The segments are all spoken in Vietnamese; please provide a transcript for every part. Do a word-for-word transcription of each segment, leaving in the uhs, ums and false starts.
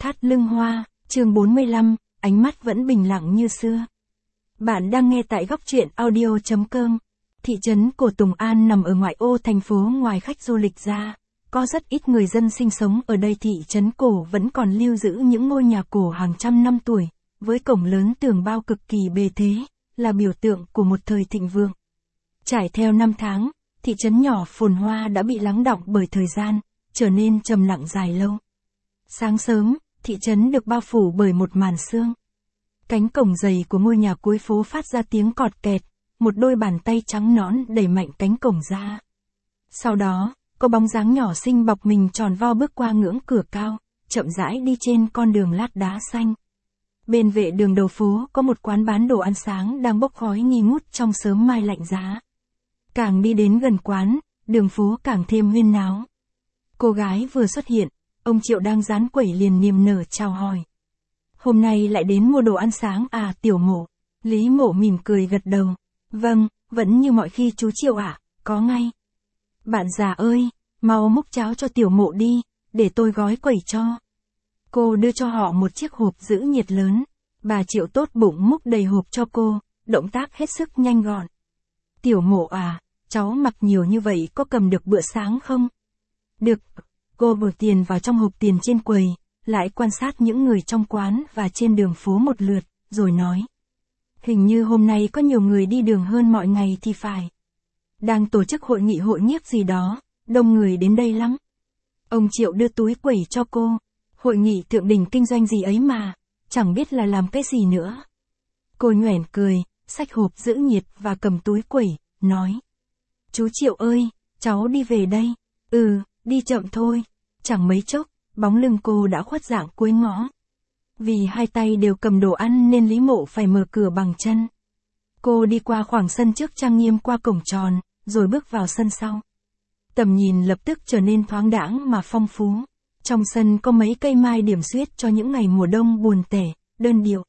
Thắt lưng hoa, chương bốn mươi lăm, ánh mắt vẫn bình lặng như xưa. Bạn đang nghe tại góc truyện audio chấm com. Thị trấn Cổ Tùng An nằm ở ngoại ô thành phố, ngoài khách du lịch ra, có rất ít người dân sinh sống ở đây. Thị trấn cổ vẫn còn lưu giữ những ngôi nhà cổ hàng trăm năm tuổi, với cổng lớn tường bao cực kỳ bề thế, là biểu tượng của một thời thịnh vượng. Trải theo năm tháng, thị trấn nhỏ phồn hoa đã bị lắng đọng bởi thời gian, trở nên trầm lặng dài lâu. Sáng sớm, thị trấn được bao phủ bởi một màn sương. Cánh cổng dày của ngôi nhà cuối phố phát ra tiếng cọt kẹt, một đôi bàn tay trắng nõn đẩy mạnh cánh cổng ra. Sau đó, có bóng dáng nhỏ xinh bọc mình tròn vo bước qua ngưỡng cửa cao, chậm rãi đi trên con đường lát đá xanh. Bên vệ đường đầu phố có một quán bán đồ ăn sáng đang bốc khói nghi ngút trong sớm mai lạnh giá. Càng đi đến gần quán, đường phố càng thêm huyên náo. Cô gái vừa xuất hiện, ông Triệu đang dán quẩy liền niềm nở chào hỏi. Hôm nay lại đến mua đồ ăn sáng à, Tiểu Mộ? Lý Mộ mỉm cười gật đầu. Vâng, vẫn như mọi khi chú Triệu ạ, à, có ngay. Bạn già ơi, mau múc cháo cho Tiểu Mộ đi, để tôi gói quẩy cho. Cô đưa cho họ một chiếc hộp giữ nhiệt lớn. Bà Triệu tốt bụng múc đầy hộp cho cô, động tác hết sức nhanh gọn. Tiểu Mộ à, cháu mặc nhiều như vậy có cầm được bữa sáng không? Được. Cô bỏ tiền vào trong hộp tiền trên quầy, lại quan sát những người trong quán và trên đường phố một lượt, rồi nói. Hình như hôm nay có nhiều người đi đường hơn mọi ngày thì phải. Đang tổ chức hội nghị hội nhiếp gì đó, đông người đến đây lắm. Ông Triệu đưa túi quẩy cho cô. Hội nghị thượng đỉnh kinh doanh gì ấy mà, chẳng biết là làm cái gì nữa. Cô nhoẻn cười, xách hộp giữ nhiệt và cầm túi quẩy, nói. Chú Triệu ơi, cháu đi về đây. Ừ, đi chậm thôi. Chẳng mấy chốc, bóng lưng cô đã khuất dạng cuối ngõ. Vì hai tay đều cầm đồ ăn nên Lý Mộ phải mở cửa bằng chân. Cô đi qua khoảng sân trước trang nghiêm qua cổng tròn, rồi bước vào sân sau. Tầm nhìn lập tức trở nên thoáng đãng mà phong phú. Trong sân có mấy cây mai điểm xuyết cho những ngày mùa đông buồn tẻ, đơn điệu.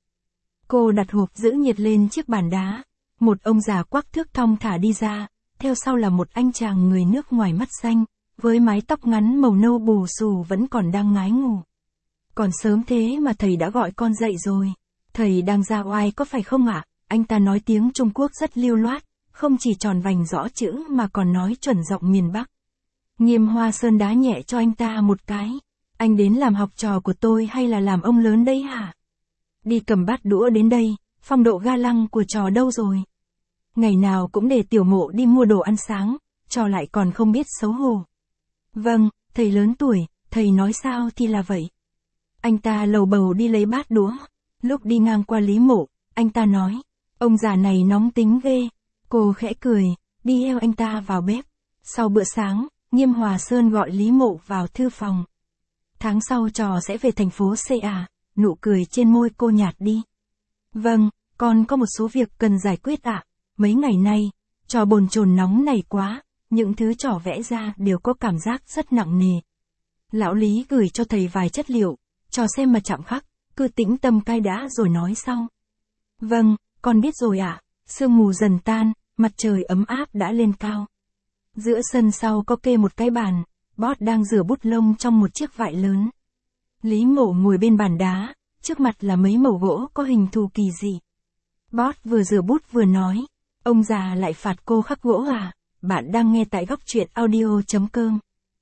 Cô đặt hộp giữ nhiệt lên chiếc bàn đá. Một ông già quắc thước thong thả đi ra, theo sau là một anh chàng người nước ngoài mắt xanh, với mái tóc ngắn màu nâu bù xù vẫn còn đang ngái ngủ. Còn sớm thế mà thầy đã gọi con dậy rồi. Thầy đang ra oai có phải không ạ? À? Anh ta nói tiếng Trung Quốc rất lưu loát, không chỉ tròn vành rõ chữ mà còn nói chuẩn giọng miền Bắc. Nghiêm Hoa Sơn đá nhẹ cho anh ta một cái. Anh đến làm học trò của tôi hay là làm ông lớn đấy hả? Đi cầm bát đũa đến đây, phong độ ga lăng của trò đâu rồi? Ngày nào cũng để Tiểu Mộ đi mua đồ ăn sáng, trò lại còn không biết xấu hổ. Vâng, thầy lớn tuổi, thầy nói sao thì là vậy. Anh ta lầu bầu đi lấy bát đũa. Lúc đi ngang qua Lý Mộ, anh ta nói, ông già này nóng tính ghê. Cô khẽ cười, đi theo anh ta vào bếp. Sau bữa sáng, Nghiêm Hòa Sơn gọi Lý Mộ vào thư phòng. Tháng sau trò sẽ về thành phố C à, nụ cười trên môi cô nhạt đi. Vâng, con có một số việc cần giải quyết ạ. À. Mấy ngày nay, trò bồn chồn nóng này quá, những thứ trò vẽ ra đều có cảm giác rất nặng nề. Lão Lý gửi cho thầy vài chất liệu, trò xem mà chạm khắc, cứ tĩnh tâm cai đã rồi nói sau. Vâng, con biết rồi ạ. À. Sương mù dần tan, mặt trời ấm áp đã lên cao. Giữa sân sau có kê một cái bàn, Boss đang rửa bút lông trong một chiếc vại lớn. Lý Mộ ngồi bên bàn đá, trước mặt là mấy mẩu gỗ có hình thù kỳ dị. Boss vừa rửa bút vừa nói, ông già lại phạt cô khắc gỗ à? Bạn đang nghe tại góc truyện audio chấm com.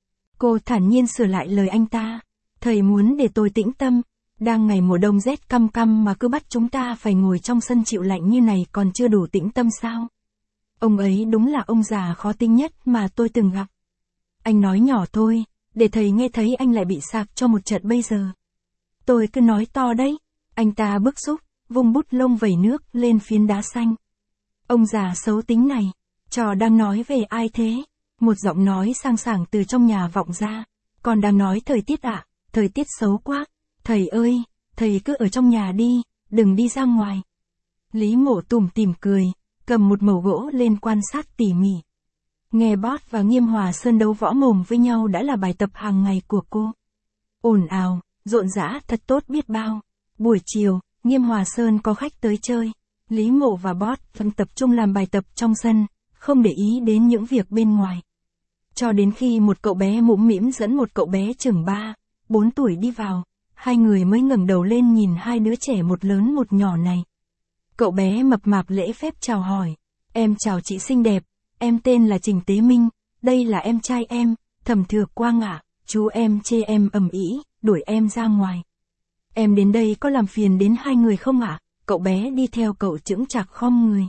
Cô thản nhiên sửa lại lời anh ta. Thầy muốn để tôi tĩnh tâm, đang ngày mùa đông rét căm căm mà cứ bắt chúng ta phải ngồi trong sân chịu lạnh như này còn chưa đủ tĩnh tâm sao? Ông ấy đúng là ông già khó tính nhất mà tôi từng gặp. Anh nói nhỏ thôi, để thầy nghe thấy anh lại bị sạc cho một trận bây giờ. Tôi cứ nói to đấy. Anh ta bức xúc, vung bút lông vẩy nước lên phiến đá xanh. Ông già xấu tính này, trò đang nói về ai thế? Một giọng nói sang sảng từ trong nhà vọng ra. Con đang nói thời tiết ạ, à? Thời tiết xấu quá. Thầy ơi, thầy cứ ở trong nhà đi, đừng đi ra ngoài. Lý Mộ tủm tỉm cười, cầm một mẩu gỗ lên quan sát tỉ mỉ. Nghe Boss và Nghiêm Hòa Sơn đấu võ mồm với nhau đã là bài tập hàng ngày của cô. Ồn ào, rộn rã thật tốt biết bao. Buổi chiều, Nghiêm Hòa Sơn có khách tới chơi. Lý Mộ và Boss vẫn tập trung làm bài tập trong sân, không để ý đến những việc bên ngoài. Cho đến khi một cậu bé mũm mĩm dẫn một cậu bé chừng ba, bốn tuổi đi vào, Hai người mới ngẩng đầu lên nhìn hai đứa trẻ một lớn một nhỏ này. Cậu bé mập mạp lễ phép chào hỏi. Em chào chị xinh đẹp, em tên là Trình Tế Minh, đây là em trai em, Thẩm Thừa Quang ạ. Chú em chê em ầm ĩ, đuổi em ra ngoài. Em đến đây có làm phiền đến hai người không ạ? Cậu bé đi theo cậu chững chạc khom người.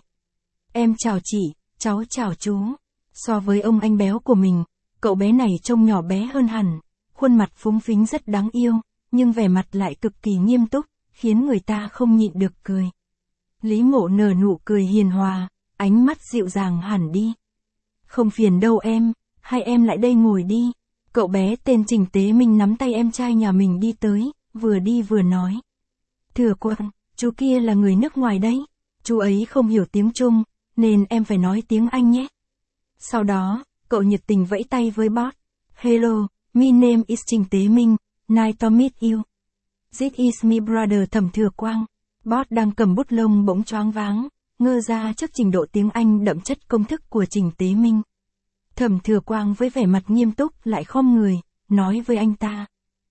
Em chào chị, cháu chào chú. So với ông anh béo của mình, cậu bé này trông nhỏ bé hơn hẳn, khuôn mặt phúng phính rất đáng yêu, nhưng vẻ mặt lại cực kỳ nghiêm túc, khiến người ta không nhịn được cười. Lý Mộ nở nụ cười hiền hòa, ánh mắt dịu dàng hẳn đi. Không phiền đâu em, hai em lại đây ngồi đi. Cậu bé tên Trình Tế Minh nắm tay em trai nhà mình đi tới, vừa đi vừa nói. Thừa Quang, chú kia là người nước ngoài đấy. Chú ấy không hiểu tiếng Trung, nên em phải nói tiếng Anh nhé. Sau đó, cậu nhiệt tình vẫy tay với boss. Hello, my name is Trình Tế Minh, nice to meet you. This is my brother Thẩm Thừa Quang. Boss đang cầm bút lông bỗng choáng váng, ngơ ra trước trình độ tiếng Anh đậm chất công thức của Trình Tế Minh. Thẩm Thừa Quang với vẻ mặt nghiêm túc lại khom người, nói với anh ta.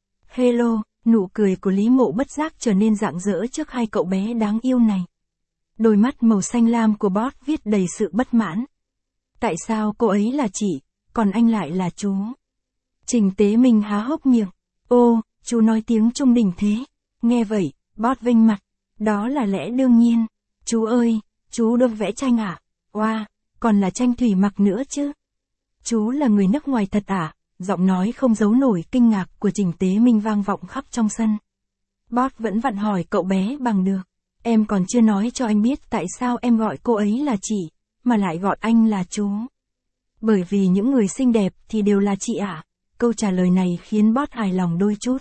Hello, nụ cười của Lý Mộ bất giác trở nên rạng rỡ trước hai cậu bé đáng yêu này. Đôi mắt màu xanh lam của boss viết đầy sự bất mãn. Tại sao cô ấy là chị, còn anh lại là chú? Trình Tế Minh há hốc miệng. Ô, chú nói tiếng Trung đỉnh thế. Nghe vậy, boss vênh mặt. Đó là lẽ đương nhiên. Chú ơi, chú được vẽ tranh à? Wow, còn là tranh thủy mặc nữa chứ. Chú là người nước ngoài thật à? Giọng nói không giấu nổi kinh ngạc của Trình Tế Minh vang vọng khắp trong sân. Boss vẫn vặn hỏi cậu bé bằng được. Em còn chưa nói cho anh biết tại sao em gọi cô ấy là chị, mà lại gọi anh là chú. Bởi vì những người xinh đẹp thì đều là chị ạ. À? Câu trả lời này khiến boss hài lòng đôi chút.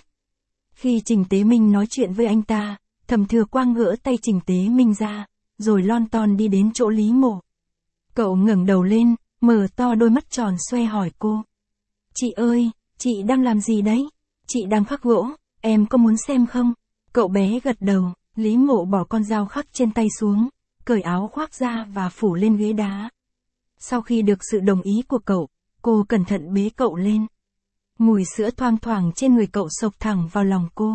Khi Trình Tế Minh nói chuyện với anh ta, Thẩm Thừa Quang gỡ tay Trình Tế Minh ra, rồi lon ton đi đến chỗ Lý Mộ. Cậu ngẩng đầu lên, mở to đôi mắt tròn xoe hỏi cô. Chị ơi, chị đang làm gì đấy? Chị đang khắc gỗ, em có muốn xem không? Cậu bé gật đầu, Lý Mộ bỏ con dao khắc trên tay xuống, cởi áo khoác ra và phủ lên ghế đá. Sau khi được sự đồng ý của cậu, cô cẩn thận bế cậu lên. Mùi sữa thoang thoảng trên người cậu xộc thẳng vào lòng cô.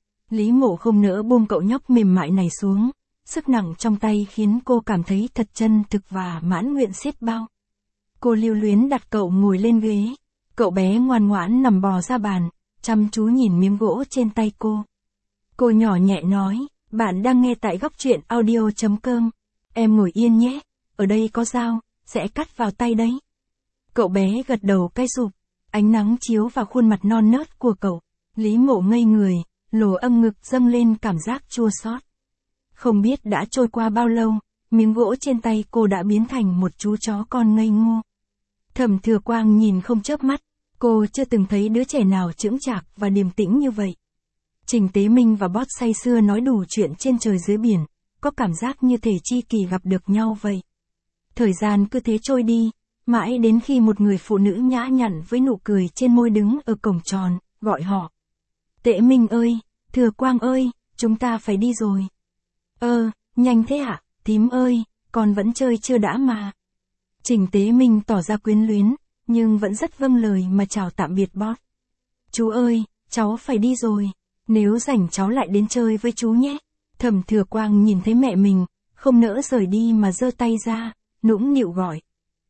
Lý Mộ không nỡ buông cậu nhóc mềm mại này xuống, sức nặng trong tay khiến cô cảm thấy thật chân thực và mãn nguyện xiết bao. Cô lưu luyến đặt cậu ngồi lên ghế, cậu bé ngoan ngoãn nằm bò ra bàn, chăm chú nhìn miếng gỗ trên tay cô. Cô nhỏ nhẹ nói, bạn đang nghe tại góc truyện audio chấm com. Em ngồi yên nhé, ở đây có dao, sẽ cắt vào tay đấy. Cậu bé gật đầu cái rụp, ánh nắng chiếu vào khuôn mặt non nớt của cậu. Lý Mộ ngây người, lồ âm ngực dâng lên cảm giác chua xót. Không biết đã trôi qua bao lâu, miếng gỗ trên tay cô đã biến thành một chú chó con ngây ngô. Thẩm Thừa Quang nhìn không chớp mắt, cô chưa từng thấy đứa trẻ nào chững chạc và điềm tĩnh như vậy. Trình Tế Minh và boss say sưa nói đủ chuyện trên trời dưới biển, có cảm giác như thể chi kỷ gặp được nhau vậy. Thời gian cứ thế trôi đi, mãi đến khi một người phụ nữ nhã nhặn với nụ cười trên môi đứng ở cổng tròn, gọi họ. Tế Minh ơi, Thừa Quang ơi, chúng ta phải đi rồi. Ơ, nhanh thế ạ, tím ơi, con vẫn chơi chưa đã mà. Trình Tế Minh tỏ ra quyến luyến, nhưng vẫn rất vâng lời mà chào tạm biệt boss. Chú ơi, cháu phải đi rồi, nếu rảnh cháu lại đến chơi với chú nhé. Thẩm Thừa Quang nhìn thấy mẹ mình, không nỡ rời đi mà giơ tay ra, nũng nịu gọi.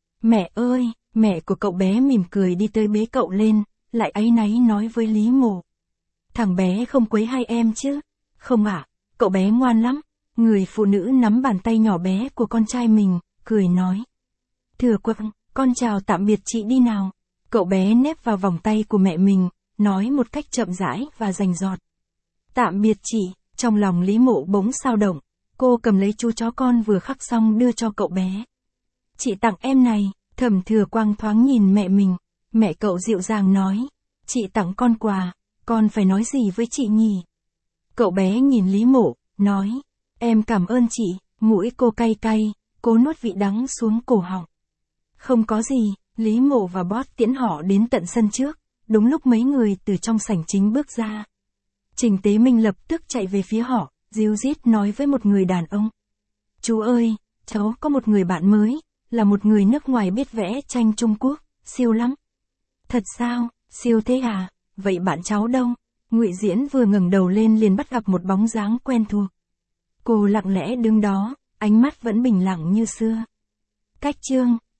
Mẹ ơi, mẹ của cậu bé mỉm cười đi tới bế cậu lên, lại áy náy nói với Lý Mộ. Thằng bé không quấy hai em chứ? Không ạ, à, cậu bé ngoan lắm. Người phụ nữ nắm bàn tay nhỏ bé của con trai mình, cười nói. Thừa Quang, con chào tạm biệt chị đi nào. Cậu bé nép vào vòng tay của mẹ mình, nói một cách chậm rãi và rành rọt. Tạm biệt chị, trong lòng Lý Mộ bỗng xao động, cô cầm lấy chú chó con vừa khắc xong đưa cho cậu bé. Chị tặng em này. Thẩm Thừa Quang thoáng nhìn mẹ mình, mẹ cậu dịu dàng nói. Chị tặng con quà, con phải nói gì với chị nhỉ? Cậu bé nhìn Lý Mộ, nói. Em cảm ơn chị, mũi cô cay cay, cố nuốt vị đắng xuống cổ họng. Không có gì, Lý Mộ và boss tiễn họ đến tận sân trước, đúng lúc mấy người từ trong sảnh chính bước ra. Trình Tế Minh lập tức chạy về phía họ, ríu rít nói với một người đàn ông. Chú ơi, cháu có một người bạn mới, là một người nước ngoài biết vẽ tranh Trung Quốc, siêu lắm. Thật sao, siêu thế à, vậy bạn cháu đâu? Ngụy Diễn vừa ngẩng đầu lên liền bắt gặp một bóng dáng quen thuộc. Cô lặng lẽ đứng đó, ánh mắt vẫn bình lặng như xưa. Cách chương